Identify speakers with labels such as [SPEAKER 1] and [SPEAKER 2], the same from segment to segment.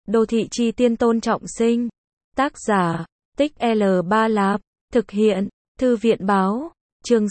[SPEAKER 1] Đô thị chi tiên Tôn Trọng Sinh. Tác giả, Tích L3 Lạp. Thực hiện, Thư viện báo. Chương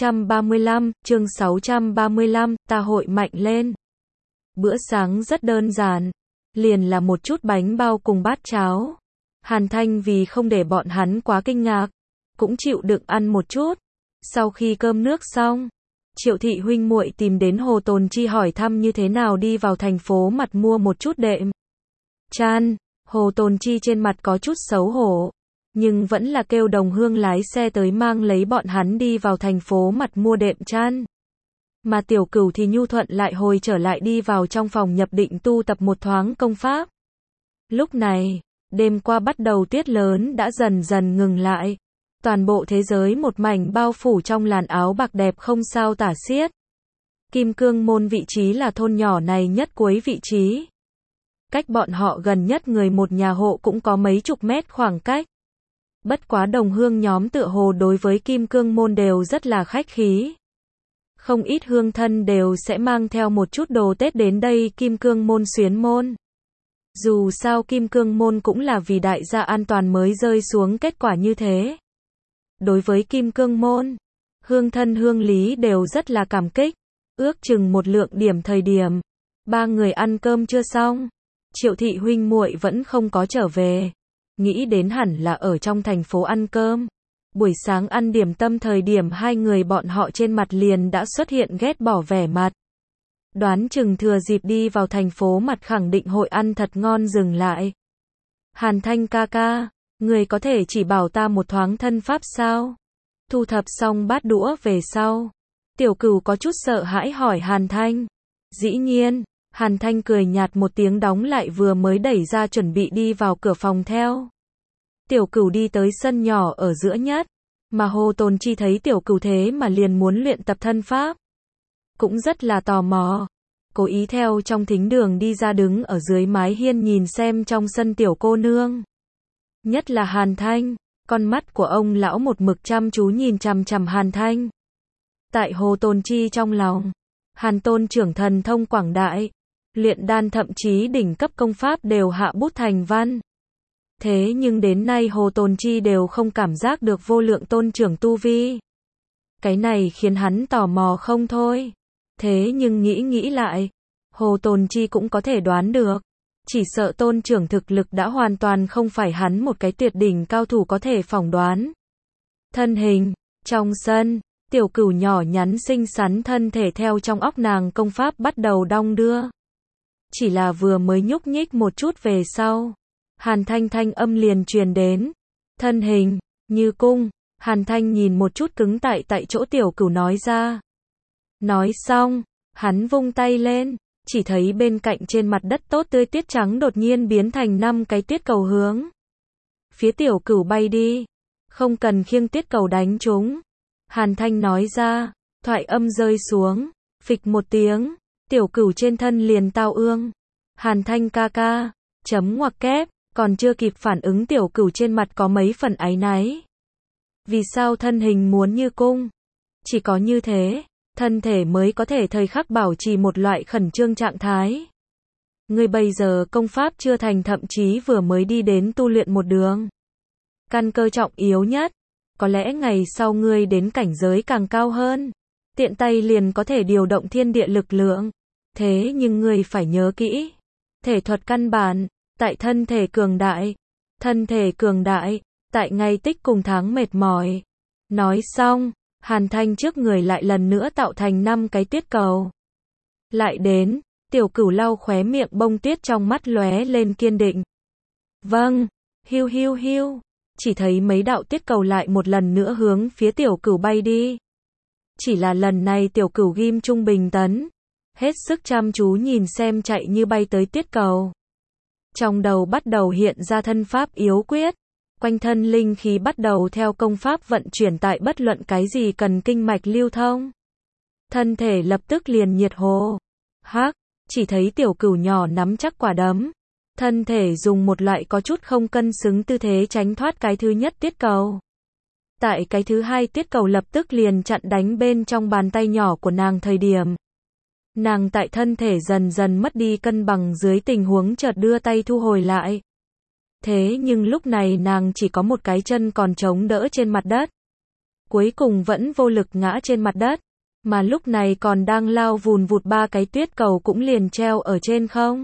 [SPEAKER 1] 635, ta hội mạnh lên. Bữa sáng rất đơn giản. Liền là một chút bánh bao cùng bát cháo. Hàn Thanh vì không để bọn hắn quá kinh ngạc, cũng chịu đựng ăn một chút. Sau khi cơm nước xong, Triệu thị huynh muội tìm đến Hồ Tồn Chi hỏi thăm như thế nào đi vào thành phố mặt mua một chút đệm chăn. Hồ Tồn Chi trên mặt có chút xấu hổ, nhưng vẫn là kêu Đồng Hương lái xe tới mang lấy bọn hắn đi vào thành phố mặt mua đệm chăn. Mà Tiểu Cửu thì nhu thuận lại hồi trở lại đi vào trong phòng nhập định tu tập một thoáng công pháp. Lúc này, đêm qua bắt đầu tuyết lớn đã dần dần ngừng lại. Toàn bộ thế giới một mảnh bao phủ trong làn áo bạc đẹp không sao tả xiết. Kim Cương Môn vị trí là thôn nhỏ này nhất cuối vị trí. Cách bọn họ gần nhất người một nhà hộ cũng có mấy chục mét khoảng cách. Bất quá Đồng Hương nhóm tựa hồ đối với Kim Cương Môn đều rất là khách khí. Không ít hương thân đều sẽ mang theo một chút đồ Tết đến đây Kim Cương Môn xuyến môn. Dù sao Kim Cương Môn cũng là vì đại gia an toàn mới rơi xuống kết quả như thế. Đối với Kim Cương Môn, hương thân hương lý đều rất là cảm kích. Ước chừng một lượng điểm thời điểm, ba người ăn cơm chưa xong, Triệu thị huynh muội vẫn không có trở về. Nghĩ đến hẳn là ở trong thành phố ăn cơm. Buổi sáng ăn điểm tâm thời điểm hai người bọn họ trên mặt liền đã xuất hiện ghét bỏ vẻ mặt. Đoán chừng thừa dịp đi vào thành phố mặt khẳng định hội ăn thật ngon dừng lại. Hàn Thanh ca ca, người có thể chỉ bảo ta một thoáng thân pháp sao? Thu thập xong bát đũa về sau, Tiểu Cửu có chút sợ hãi hỏi Hàn Thanh. Dĩ nhiên, Hàn Thanh cười nhạt một tiếng đóng lại vừa mới đẩy ra chuẩn bị đi vào cửa phòng theo. Tiểu Cửu đi tới sân nhỏ ở giữa nhất, mà Hồ Tồn Chi thấy Tiểu Cửu thế mà liền muốn luyện tập thân pháp. Cũng rất là tò mò, cố ý theo trong thính đường đi ra đứng ở dưới mái hiên nhìn xem trong sân tiểu cô nương. Nhất là Hàn Thanh, con mắt của ông lão một mực chăm chú nhìn chằm chằm Hàn Thanh. Tại Hồ Tồn Chi trong lòng, Hàn Tôn trưởng thần thông quảng đại, luyện đan thậm chí đỉnh cấp công pháp đều hạ bút thành văn. Thế nhưng đến nay Hồ Tồn Chi đều không cảm giác được vô lượng tôn trưởng tu vi. Cái này khiến hắn tò mò không thôi. Thế nhưng nghĩ lại, Hồ Tồn Chi cũng có thể đoán được. Chỉ sợ tôn trưởng thực lực đã hoàn toàn không phải hắn một cái tuyệt đỉnh cao thủ có thể phỏng đoán. Thân hình, trong sân, Tiểu Cửu nhỏ nhắn xinh xắn thân thể theo trong óc nàng công pháp bắt đầu đong đưa. Chỉ là vừa mới nhúc nhích một chút về sau, Hàn Thanh thanh âm liền truyền đến. Thân hình, như cung. Hàn Thanh nhìn một chút cứng tại chỗ Tiểu Cửu nói ra. Nói xong, hắn vung tay lên, chỉ thấy bên cạnh trên mặt đất tốt tươi tuyết trắng đột nhiên biến thành 5 cái tuyết cầu hướng phía Tiểu Cửu bay đi. Không cần khiêng tuyết cầu đánh chúng. Hàn Thanh nói ra, thoại âm rơi xuống, phịch một tiếng, Tiểu Cửu trên thân liền tao ương. Hàn Thanh ca ca, chấm ngoặc kép, còn chưa kịp phản ứng Tiểu Cửu trên mặt có mấy phần áy náy. Vì sao thân hình muốn như cung? Chỉ có như thế, thân thể mới có thể thời khắc bảo trì một loại khẩn trương trạng thái. Ngươi bây giờ công pháp chưa thành thậm chí vừa mới đi đến tu luyện một đường. Căn cơ trọng yếu nhất, có lẽ ngày sau ngươi đến cảnh giới càng cao hơn, tiện tay liền có thể điều động thiên địa lực lượng. Thế nhưng ngươi phải nhớ kỹ, thể thuật căn bản, tại thân thể cường đại. Thân thể cường đại, tại ngày tích cùng tháng mệt mỏi. Nói xong, Hàn Thanh trước người lại lần nữa tạo thành 5 cái tuyết cầu. Lại đến, Tiểu Cửu lau khóe miệng bông tuyết trong mắt lóe lên kiên định. Vâng, hiu hiu hiu, chỉ thấy mấy đạo tuyết cầu lại một lần nữa hướng phía Tiểu Cửu bay đi. Chỉ là lần này Tiểu Cửu ghim trung bình tấn, hết sức chăm chú nhìn xem chạy như bay tới tuyết cầu. Trong đầu bắt đầu hiện ra thân pháp yếu quyết. Quanh thân linh khí bắt đầu theo công pháp vận chuyển tại bất luận cái gì cần kinh mạch lưu thông. Thân thể lập tức liền nhiệt hồ. Hắc, chỉ thấy Tiểu Cửu nhỏ nắm chắc quả đấm. Thân thể dùng một loại có chút không cân xứng tư thế tránh thoát cái thứ nhất tuyết cầu. Tại cái thứ hai tuyết cầu lập tức liền chặn đánh bên trong bàn tay nhỏ của nàng thời điểm. Nàng tại thân thể dần dần mất đi cân bằng dưới tình huống chợt đưa tay thu hồi lại. Thế nhưng lúc này nàng chỉ có một cái chân còn chống đỡ trên mặt đất. Cuối cùng vẫn vô lực ngã trên mặt đất. Mà lúc này còn đang lao vùn vụt 3 cái tuyết cầu cũng liền treo ở trên không.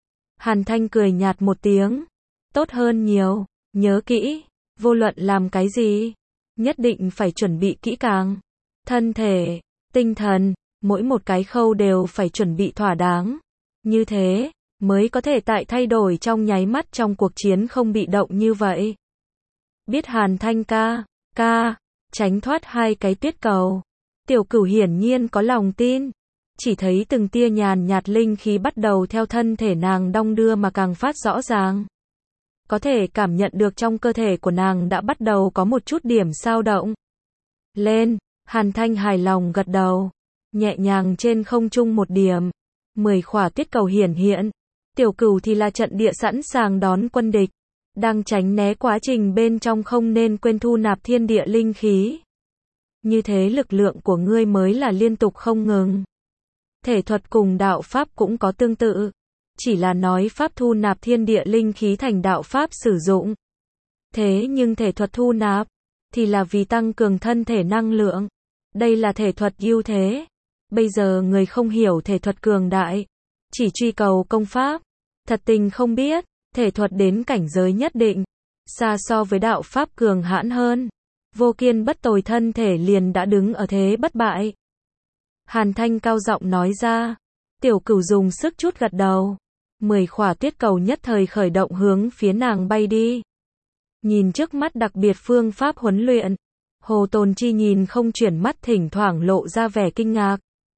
[SPEAKER 1] Hàn Thanh cười nhạt một tiếng. Tốt hơn nhiều, nhớ kỹ, vô luận làm cái gì, nhất định phải chuẩn bị kỹ càng. Thân thể, tinh thần, mỗi một cái khâu đều phải chuẩn bị thỏa đáng. Như thế, mới có thể tại thay đổi trong nháy mắt trong cuộc chiến không bị động như vậy. Biết Hàn Thanh ca, tránh thoát 2 cái tuyết cầu. Tiểu Cửu hiển nhiên có lòng tin. Chỉ thấy từng tia nhàn nhạt linh khí bắt đầu theo thân thể nàng đong đưa mà càng phát rõ ràng. Có thể cảm nhận được trong cơ thể của nàng đã bắt đầu có một chút điểm dao động. Lên, Hàn Thanh hài lòng gật đầu. Nhẹ nhàng trên không trung một điểm. 10 khỏa tuyết cầu hiển hiện. Tiểu Cửu thì là trận địa sẵn sàng đón quân địch. Đang tránh né quá trình bên trong không nên quên thu nạp thiên địa linh khí. Như thế lực lượng của ngươi mới là liên tục không ngừng. Thể thuật cùng đạo pháp cũng có tương tự. Chỉ là nói pháp thu nạp thiên địa linh khí thành đạo pháp sử dụng. Thế nhưng thể thuật thu nạp thì là vì tăng cường thân thể năng lượng. Đây là thể thuật ưu thế. Bây giờ người không hiểu thể thuật cường đại, chỉ truy cầu công pháp, thật tình không biết, thể thuật đến cảnh giới nhất định, xa so với đạo pháp cường hãn hơn. Vô kiên bất tồi thân thể liền đã đứng ở thế bất bại. Hàn Thanh cao giọng nói ra. Tiểu Cửu dùng sức chút gật đầu. 10 khỏa tuyết cầu nhất thời khởi động hướng phía nàng bay đi. Nhìn trước mắt đặc biệt phương pháp huấn luyện, Hồ Tồn Chi nhìn không chuyển mắt thỉnh thoảng lộ ra vẻ kinh ngạc.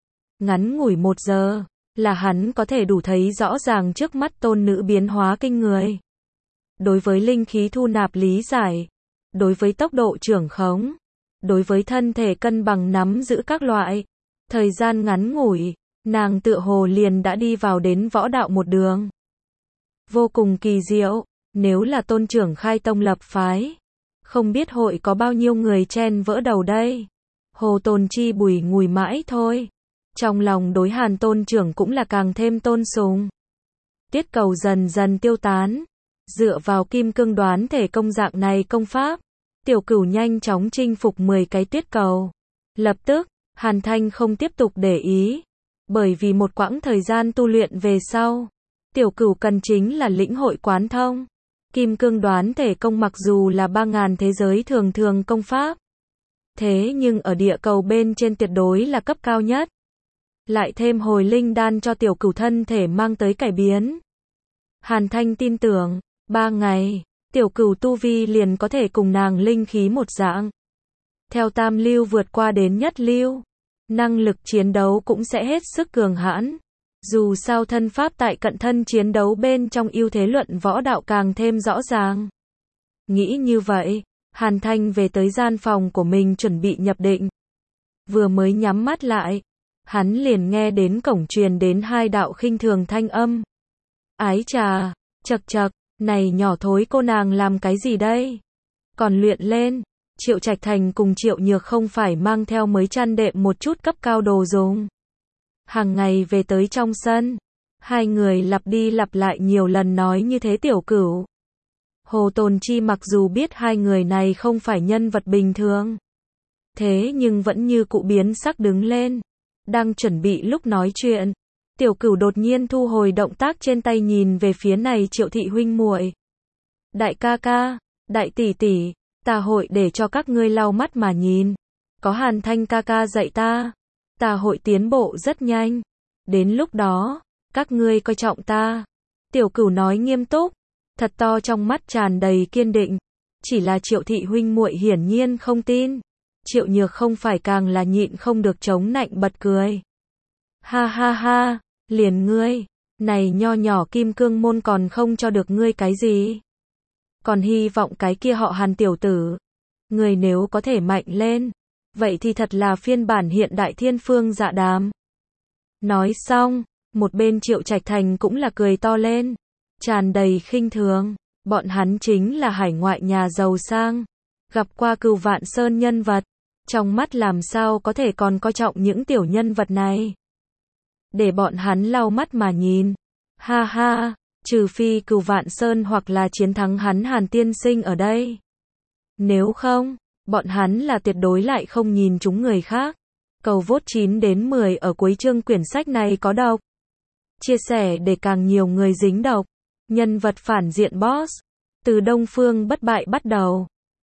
[SPEAKER 1] Ngắn ngủi 1 giờ, là hắn có thể đủ thấy rõ ràng trước mắt tôn nữ biến hóa kinh người. Đối với linh khí thu nạp lý giải, đối với tốc độ trưởng khống, đối với thân thể cân bằng nắm giữ các loại, thời gian ngắn ngủi, nàng tựa hồ liền đã đi vào đến võ đạo một đường. Vô cùng kỳ diệu, nếu là tôn trưởng khai tông lập phái, không biết hội có bao nhiêu người chen vỡ đầu đây. Hồ Tồn Chi bùi ngùi mãi thôi. Trong lòng đối Hàn tôn trưởng cũng là càng thêm tôn sùng. Tuyết cầu dần dần tiêu tán. Dựa vào kim cương đoán thể công dạng này công pháp, Tiểu Cửu nhanh chóng chinh phục 10 cái tuyết cầu. Lập tức, Hàn Thanh không tiếp tục để ý. Bởi vì một quãng thời gian tu luyện về sau, Tiểu Cửu cần chính là lĩnh hội quán thông. Kim cương đoán thể công mặc dù là 3.000 thế giới thường công pháp. Thế nhưng ở địa cầu bên trên tuyệt đối là cấp cao nhất. Lại thêm hồi linh đan cho Tiểu Cửu thân thể mang tới cải biến. Hàn Thanh tin tưởng, 3 ngày, Tiểu Cửu tu vi liền có thể cùng nàng linh khí một dạng. Theo tam lưu vượt qua đến nhất lưu, năng lực chiến đấu cũng sẽ hết sức cường hãn. Dù sao thân pháp tại cận thân chiến đấu bên trong ưu thế luận võ đạo càng thêm rõ ràng. Nghĩ như vậy, Hàn Thanh về tới gian phòng của mình chuẩn bị nhập định. Vừa mới nhắm mắt lại, hắn liền nghe đến cổng truyền đến 2 đạo khinh thường thanh âm. Ái chà, chậc chậc, này nhỏ thối cô nàng làm cái gì đây? Còn luyện lên, Triệu Trạch Thành cùng Triệu Nhược không phải mang theo mới chăn đệm một chút cấp cao đồ dùng. Hàng ngày về tới trong sân, 2 người lặp đi lặp lại nhiều lần nói như thế Tiểu Cửu. Hồ Tồn Chi mặc dù biết 2 người này không phải nhân vật bình thường, thế nhưng vẫn như cụ biến sắc đứng lên. Đang chuẩn bị lúc nói chuyện, Tiểu Cửu đột nhiên thu hồi động tác trên tay nhìn về phía này Triệu thị huynh muội. Đại ca ca, đại tỷ tỷ, ta hội để cho các ngươi lau mắt mà nhìn. Có Hàn Thanh ca ca dạy ta hội tiến bộ rất nhanh. Đến lúc đó, các ngươi coi trọng ta. Tiểu Cửu nói nghiêm túc, thật to trong mắt tràn đầy kiên định. Chỉ là Triệu thị huynh muội hiển nhiên không tin. Triệu Nhược không phải càng là nhịn không được chống nạnh bật cười. Ha ha ha, liền ngươi, này nho nhỏ kim cương môn còn không cho được ngươi cái gì. Còn hy vọng cái kia họ Hàn tiểu tử. Ngươi nếu có thể mạnh lên, vậy thì thật là phiên bản hiện đại thiên phương dạ đàm. Nói xong, một bên Triệu Trạch Thành cũng là cười to lên, tràn đầy khinh thường. Bọn hắn chính là hải ngoại nhà giàu sang, gặp qua Cửu Vạn Sơn nhân vật, trong mắt làm sao có thể còn coi trọng những tiểu nhân vật này. để bọn hắn lau mắt mà nhìn. Ha ha, trừ phi Cửu Vạn Sơn hoặc là chiến thắng hắn Hàn tiên sinh ở đây. Nếu không, bọn hắn là tuyệt đối lại không nhìn chúng người khác. Cầu vote 9 đến 10 ở cuối chương quyển sách này có độc. Chia sẻ để càng nhiều người dính độc. Nhân vật phản diện boss. Từ Đông Phương bất bại bắt đầu.